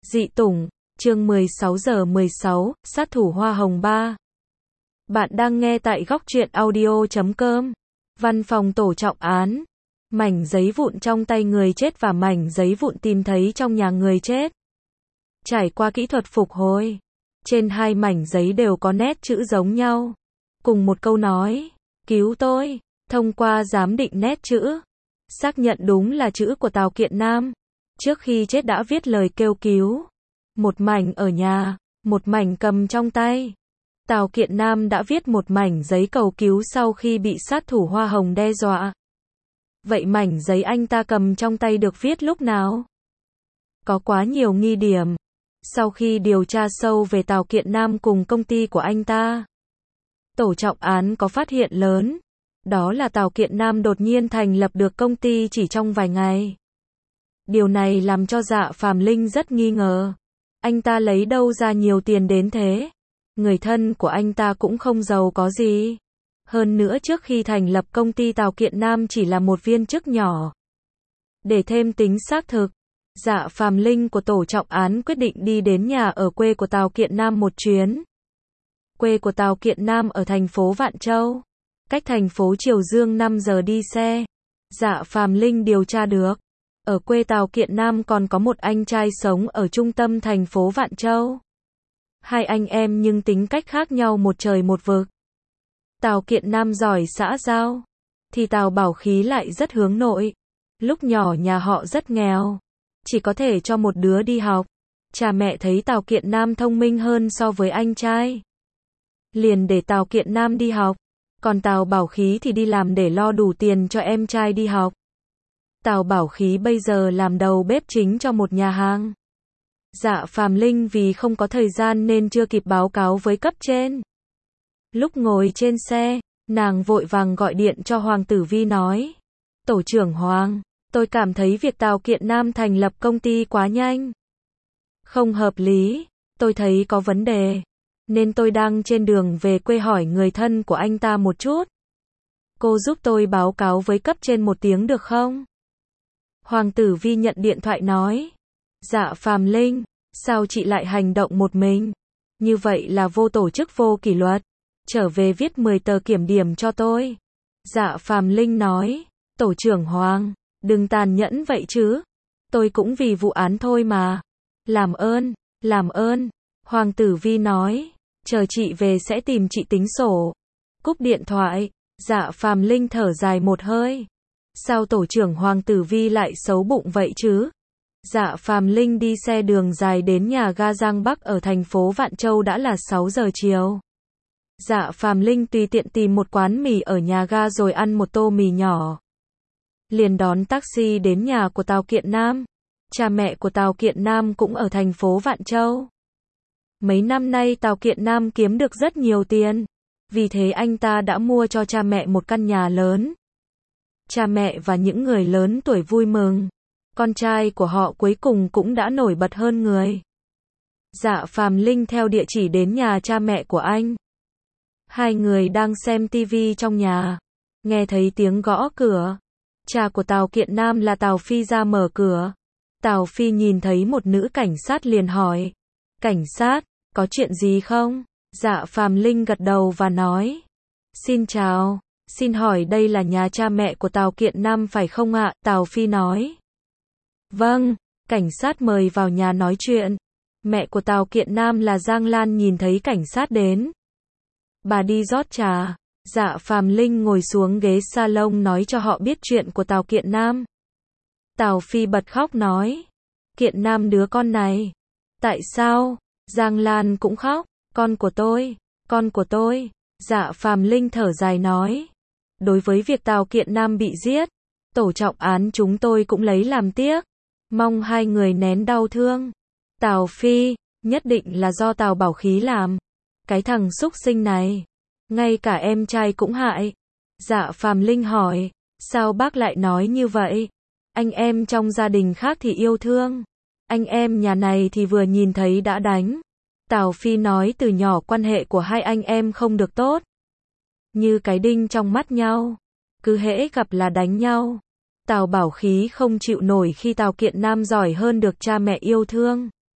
Dị Tủng, chương 16:16, sát thủ hoa hồng 3. Bạn đang nghe tại góc truyện audio.com. Văn phòng tổ trọng án. Mảnh giấy vụn trong tay người chết và mảnh giấy vụn tìm thấy trong nhà người chết. Trải qua kỹ thuật phục hồi, trên hai mảnh giấy đều có nét chữ giống nhau. Cùng một câu nói, cứu tôi. Thông qua giám định nét chữ, xác nhận đúng là chữ của Tào Kiện Nam. Trước khi chết đã viết lời kêu cứu. Một mảnh ở nhà, một mảnh cầm trong tay. Tào Kiện Nam đã viết một mảnh giấy cầu cứu sau khi bị sát thủ hoa hồng đe dọa. Vậy mảnh giấy anh ta cầm trong tay được viết lúc nào? Có quá nhiều nghi điểm. Sau khi điều tra sâu về Tào Kiện Nam cùng công ty của anh ta, tổ trọng án có phát hiện lớn. Đó là Tào Kiện Nam đột nhiên thành lập được công ty chỉ trong vài ngày. Điều này làm cho Dạ Phàm Linh rất nghi ngờ. Anh ta lấy đâu ra nhiều tiền đến thế? Người thân của anh ta cũng không giàu có gì. Hơn nữa trước khi thành lập công ty Tào Kiện Nam chỉ là một viên chức nhỏ. Để thêm tính xác thực, Dạ Phàm Linh của tổ trọng án quyết định đi đến nhà ở quê của Tào Kiện Nam một chuyến. Quê của Tào Kiện Nam ở thành phố Vạn Châu, cách thành phố Triều Dương 5 giờ đi xe. Dạ Phàm Linh điều tra được, ở quê Tào Kiện Nam còn có một anh trai sống ở trung tâm thành phố Vạn Châu. Hai anh em nhưng tính cách khác nhau một trời một vực. Tào Kiện Nam giỏi xã giao, thì Tào Bảo Khí lại rất hướng nội. Lúc nhỏ nhà họ rất nghèo, chỉ có thể cho một đứa đi học. Cha mẹ thấy Tào Kiện Nam thông minh hơn so với anh trai, liền để Tào Kiện Nam đi học. Còn Tào Bảo Khí thì đi làm để lo đủ tiền cho em trai đi học. Tào Bảo Khí bây giờ làm đầu bếp chính cho một nhà hàng. Dạ Phàm Linh vì không có thời gian nên chưa kịp báo cáo với cấp trên. Lúc ngồi trên xe, nàng vội vàng gọi điện cho Hoàng Tử Vi nói: Tổ trưởng Hoàng, tôi cảm thấy việc Tào Kiện Nam thành lập công ty quá nhanh. Không hợp lý, tôi thấy có vấn đề. Nên tôi đang trên đường về quê hỏi người thân của anh ta một chút. Cô giúp tôi báo cáo với cấp trên một tiếng được không? Hoàng Tử Vi nhận điện thoại nói: Dạ Phàm Linh, sao chị lại hành động một mình? Như vậy là vô tổ chức vô kỷ luật. Trở về viết 10 tờ kiểm điểm cho tôi. Dạ Phàm Linh nói: Tổ trưởng Hoàng, đừng tàn nhẫn vậy chứ. Tôi cũng vì vụ án thôi mà. Làm ơn, làm ơn. Hoàng Tử Vi nói: Chờ chị về sẽ tìm chị tính sổ. Cúp điện thoại, Dạ Phàm Linh thở dài một hơi. Sao tổ trưởng Hoàng Tử Vi lại xấu bụng vậy chứ? Dạ Phàm Linh đi xe đường dài đến nhà ga Giang Bắc ở thành phố Vạn Châu đã là 6 giờ chiều. Dạ Phàm Linh tùy tiện tìm một quán mì ở nhà ga rồi ăn một tô mì nhỏ. Liền đón taxi đến nhà của Tào Kiện Nam. Cha mẹ của Tào Kiện Nam cũng ở thành phố Vạn Châu. Mấy năm nay Tào Kiện Nam kiếm được rất nhiều tiền. Vì thế anh ta đã mua cho cha mẹ một căn nhà lớn. Cha mẹ và những người lớn tuổi vui mừng. Con trai của họ cuối cùng cũng đã nổi bật hơn người. Dạ Phàm Linh theo địa chỉ đến nhà cha mẹ của anh. Hai người đang xem tivi trong nhà. Nghe thấy tiếng gõ cửa. Cha của Tào Kiện Nam là Tào Phi ra mở cửa. Tào Phi nhìn thấy một nữ cảnh sát liền hỏi: Cảnh sát, có chuyện gì không? Dạ Phàm Linh gật đầu và nói: Xin chào, xin hỏi đây là nhà cha mẹ của Tào Kiện Nam phải không ạ? Tào Phi nói: Vâng, cảnh sát mời vào nhà nói chuyện. Mẹ của Tào Kiện Nam là Giang Lan nhìn thấy cảnh sát đến. Bà đi rót trà. Dạ Phàm Linh ngồi xuống ghế salon nói cho họ biết chuyện của Tào Kiện Nam. Tào Phi bật khóc nói: Kiện Nam đứa con này. Tại sao? Giang Lan cũng khóc. Con của tôi, con của tôi. Dạ Phàm Linh thở dài nói: Đối với việc Tào Kiện Nam bị giết, tổ trọng án chúng tôi cũng lấy làm tiếc. Mong hai người nén đau thương. Tào Phi, nhất định là do Tào Bảo Khí làm. Cái thằng xúc sinh này, ngay cả em trai cũng hại. Dạ Phàm Linh hỏi: Sao bác lại nói như vậy? Anh em trong gia đình khác thì yêu thương. Anh em nhà này thì vừa nhìn thấy đã đánh. Tào Phi nói từ nhỏ quan hệ của hai anh em không được tốt. Như cái đinh trong mắt nhau. Cứ hễ gặp là đánh nhau. Tào Bảo Khí không chịu nổi khi Tào Kiện Nam giỏi hơn được cha mẹ yêu thương.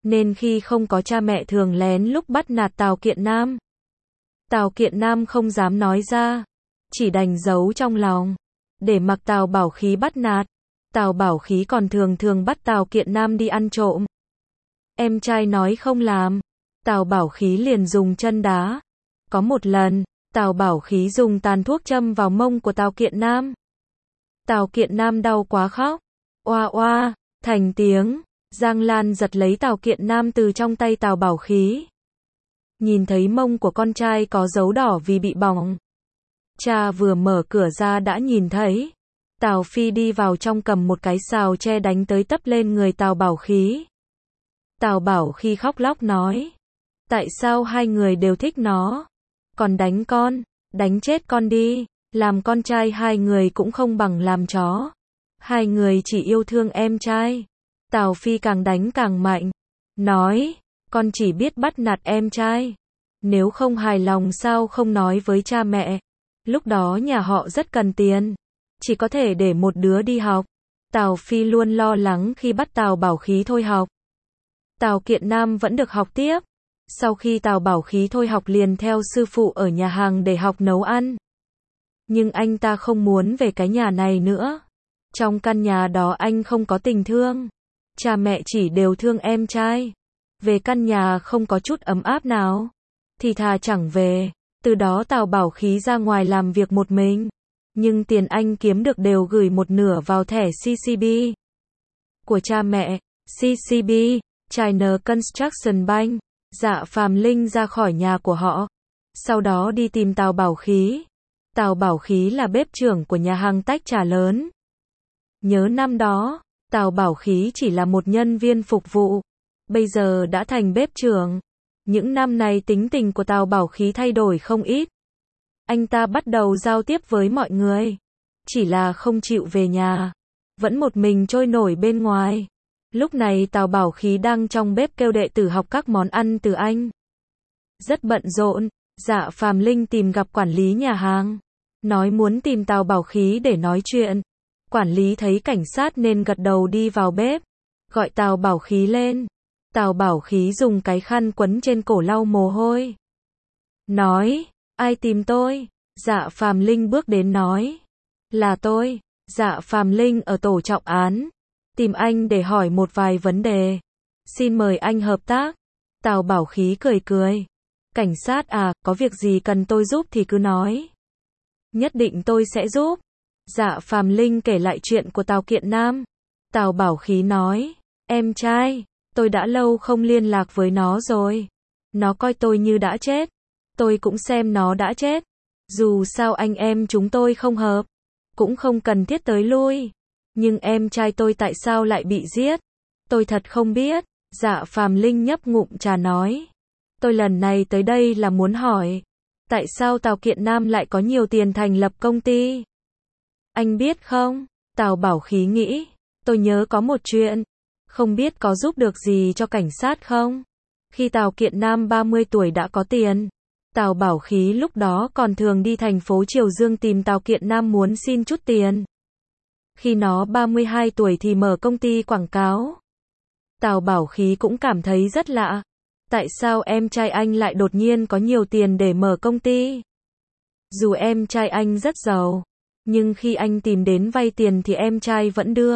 nên khi không có cha mẹ thường lén lúc bắt nạt Tào Kiện Nam. Tào Kiện Nam không dám nói ra, chỉ đành giấu trong lòng, để mặc Tào Bảo Khí bắt nạt. Tào Bảo Khí còn thường thường bắt Tào Kiện Nam đi ăn trộm. Em trai nói không làm, Tào Bảo Khí liền dùng chân đá. Có một lần, Tào Bảo Khí dùng tàn thuốc châm vào mông của Tào Kiện Nam. Tào Kiện Nam đau quá khóc, oa oa, thành tiếng. Giang Lan giật lấy Tào Kiện Nam từ trong tay Tào Bảo Khí. Nhìn thấy mông của con trai có dấu đỏ vì bị bỏng. Cha vừa mở cửa ra đã nhìn thấy. Tào Phi đi vào trong cầm một cái sào tre đánh tới tấp lên người Tào Bảo Khí. Tào Bảo Khí khóc lóc nói. Tại sao hai người đều thích nó? Còn đánh con, đánh chết con đi. Làm con trai hai người cũng không bằng làm chó. Hai người chỉ yêu thương em trai. Tào Phi càng đánh càng mạnh. Nói, con chỉ biết bắt nạt em trai. Nếu không hài lòng sao không nói với cha mẹ. Lúc đó nhà họ rất cần tiền. Chỉ có thể để một đứa đi học. Tào Phi luôn lo lắng khi bắt Tào Bảo Khí thôi học. Tào Kiện Nam vẫn được học tiếp. Sau khi Tào Bảo Khí thôi học liền theo sư phụ ở nhà hàng để học nấu ăn. Nhưng anh ta không muốn về cái nhà này nữa. Trong căn nhà đó anh không có tình thương. Cha mẹ chỉ đều thương em trai. Về căn nhà không có chút ấm áp nào, thì thà chẳng về. Từ đó Tào Bảo Khí ra ngoài làm việc một mình. Nhưng tiền anh kiếm được đều gửi một nửa vào thẻ CCB của cha mẹ. CCB, China Construction Bank. Dạ Phàm Linh ra khỏi nhà của họ. Sau đó đi tìm Tào Bảo Khí. Tào Bảo Khí là bếp trưởng của nhà hàng tách trà lớn. Nhớ năm đó, Tào Bảo Khí chỉ là một nhân viên phục vụ. Bây giờ đã thành bếp trưởng. Những năm này tính tình của Tào Bảo Khí thay đổi không ít. Anh ta bắt đầu giao tiếp với mọi người. Chỉ là không chịu về nhà. Vẫn một mình trôi nổi bên ngoài. Lúc này Tào Bảo Khí đang trong bếp kêu đệ tử học các món ăn từ anh. Rất bận rộn, Dạ Phàm Linh tìm gặp quản lý nhà hàng. Nói muốn tìm Tào Bảo Khí để nói chuyện. Quản lý thấy cảnh sát nên gật đầu đi vào bếp. Gọi Tào Bảo Khí lên. Tào Bảo Khí dùng cái khăn quấn trên cổ lau mồ hôi. Nói, ai tìm tôi? Dạ Phàm Linh bước đến nói. Là tôi, Dạ Phàm Linh ở tổ trọng án. Tìm anh để hỏi một vài vấn đề. Xin mời anh hợp tác. Tào Bảo Khí cười cười. Cảnh sát à, có việc gì cần tôi giúp thì cứ nói. Nhất định tôi sẽ giúp. Dạ Phàm Linh kể lại chuyện của Tào Kiện Nam. Tào Bảo Khí nói, em trai, tôi đã lâu không liên lạc với nó rồi. Nó coi tôi như đã chết. Tôi cũng xem nó đã chết. Dù sao anh em chúng tôi không hợp. Cũng không cần thiết tới lui. Nhưng em trai tôi tại sao lại bị giết? Tôi thật không biết. Dạ Phàm Linh nhấp ngụm trà nói. Tôi lần này tới đây là muốn hỏi. Tại sao Tào Kiện Nam lại có nhiều tiền thành lập công ty? Anh biết không? Tào Bảo Khí nghĩ. Tôi nhớ có một chuyện. Không biết có giúp được gì cho cảnh sát không? Khi Tào Kiện Nam 30 tuổi đã có tiền. Tào Bảo Khí lúc đó còn thường đi thành phố Triều Dương tìm Tào Kiện Nam muốn xin chút tiền. Khi nó 32 tuổi thì mở công ty quảng cáo. Tào Bảo Khí cũng cảm thấy rất lạ. Tại sao em trai anh lại đột nhiên có nhiều tiền để mở công ty? Dù em trai anh rất giàu, nhưng khi anh tìm đến vay tiền thì em trai vẫn đưa.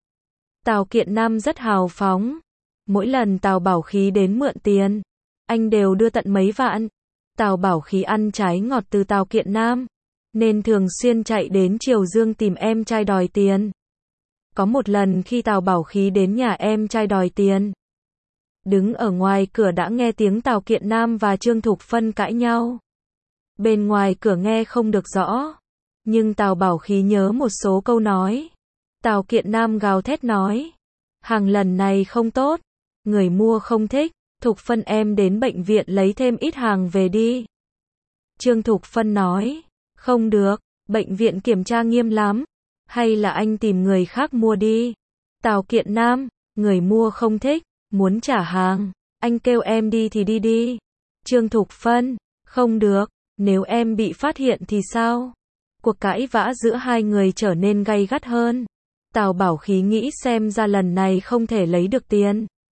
Tào Kiện Nam rất hào phóng. Mỗi lần Tào Bảo Khí đến mượn tiền, anh đều đưa tận mấy vạn. Tào Bảo Khí ăn trái ngọt từ Tào Kiện Nam, nên thường xuyên chạy đến Triều Dương tìm em trai đòi tiền. Có một lần khi Tào Bảo Khí đến nhà em trai đòi tiền, đứng ở ngoài cửa đã nghe tiếng Tào Kiện Nam và Trương Thục Phân cãi nhau. Bên ngoài cửa nghe không được rõ, nhưng Tào Bảo Khí nhớ một số câu nói. Tào Kiện Nam gào thét nói, hàng lần này không tốt, người mua không thích, Thục Phân em đến bệnh viện lấy thêm ít hàng về đi. Trương Thục Phân nói, không được, bệnh viện kiểm tra nghiêm lắm, hay là anh tìm người khác mua đi. Tào Kiện Nam, người mua không thích, muốn trả hàng, anh kêu em đi thì đi đi. Trương Thục Phân, không được, nếu em bị phát hiện thì sao? Cuộc cãi vã giữa hai người trở nên gay gắt hơn. Tào Bảo Khí nghĩ xem ra lần này không thể lấy được tiền.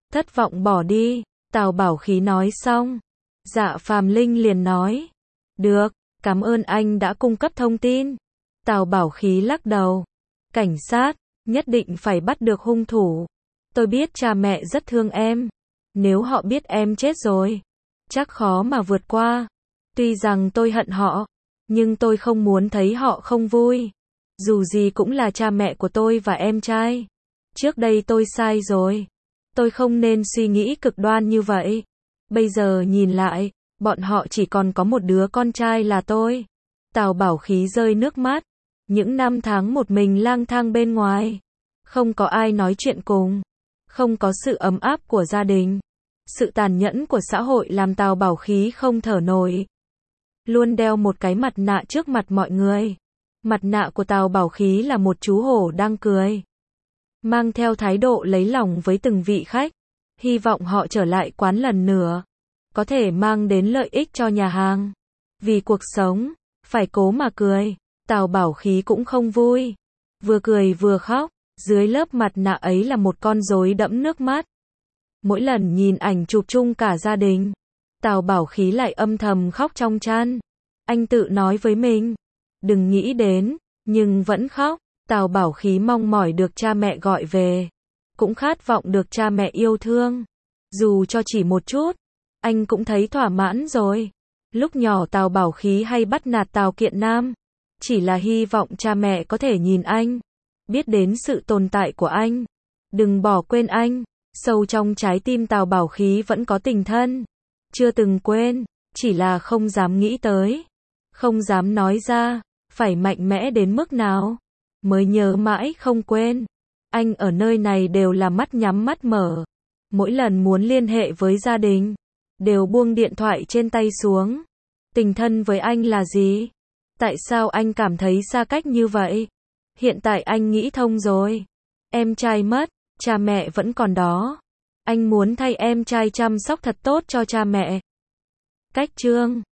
thất vọng bỏ đi. Tào Bảo Khí nói xong. Dạ Phàm Linh liền nói. Được, cảm ơn anh đã cung cấp thông tin. Tào Bảo Khí lắc đầu. Cảnh sát, nhất định phải bắt được hung thủ. Tôi biết cha mẹ rất thương em. Nếu họ biết em chết rồi, chắc khó mà vượt qua. Tuy rằng tôi hận họ, nhưng tôi không muốn thấy họ không vui. Dù gì cũng là cha mẹ của tôi và em trai. Trước đây tôi sai rồi. Tôi không nên suy nghĩ cực đoan như vậy. Bây giờ nhìn lại, bọn họ chỉ còn có một đứa con trai là tôi. Tào Bảo Khí rơi nước mắt. Những năm tháng một mình lang thang bên ngoài. Không có ai nói chuyện cùng. Không có sự ấm áp của gia đình. Sự tàn nhẫn của xã hội làm Tào Bảo Khí không thở nổi. Luôn đeo một cái mặt nạ trước mặt mọi người. Mặt nạ của Tào Bảo Khí là một chú hổ đang cười. Mang theo thái độ lấy lòng với từng vị khách. Hy vọng họ trở lại quán lần nữa. Có thể mang đến lợi ích cho nhà hàng. Vì cuộc sống, phải cố mà cười. Tào Bảo Khí cũng không vui. Vừa cười vừa khóc. Dưới lớp mặt nạ ấy là một con rối đẫm nước mắt. Mỗi lần nhìn ảnh chụp chung cả gia đình, Tào Bảo Khí lại âm thầm khóc trong chăn. Anh tự nói với mình, đừng nghĩ đến, nhưng vẫn khóc. Tào Bảo Khí mong mỏi được cha mẹ gọi về, cũng khát vọng được cha mẹ yêu thương. Dù cho chỉ một chút, anh cũng thấy thỏa mãn rồi. Lúc nhỏ Tào Bảo Khí hay bắt nạt Tào Kiện Nam, chỉ là hy vọng cha mẹ có thể nhìn anh, biết đến sự tồn tại của anh, đừng bỏ quên anh. Sâu trong trái tim Tào Bảo Khí vẫn có tình thân, chưa từng quên, chỉ là không dám nghĩ tới, không dám nói ra, phải mạnh mẽ đến mức nào mới nhớ mãi không quên. Anh ở nơi này đều là mắt nhắm mắt mở, mỗi lần muốn liên hệ với gia đình, đều buông điện thoại trên tay xuống. Tình thân với anh là gì? Tại sao anh cảm thấy xa cách như vậy? Hiện tại anh nghĩ thông rồi. Em trai mất, cha mẹ vẫn còn đó. Anh muốn thay em trai chăm sóc thật tốt cho cha mẹ. Cách chương